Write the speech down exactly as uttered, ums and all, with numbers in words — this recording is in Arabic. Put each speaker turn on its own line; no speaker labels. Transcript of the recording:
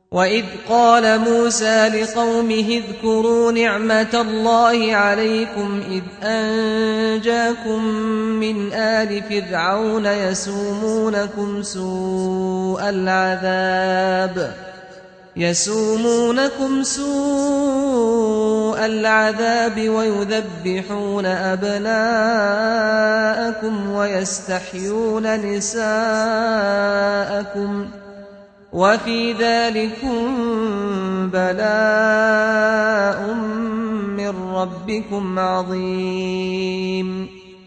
وإذ قال موسى لقومه اذكروا نعمة الله عليكم إذ أنجاكم من آل فرعون يسومونكم سوء العذاب يسومونكم سوء العذاب ويذبحون أبناءكم ويستحيون نساءكم وفي ذلكم بلاء من ربكم عظيم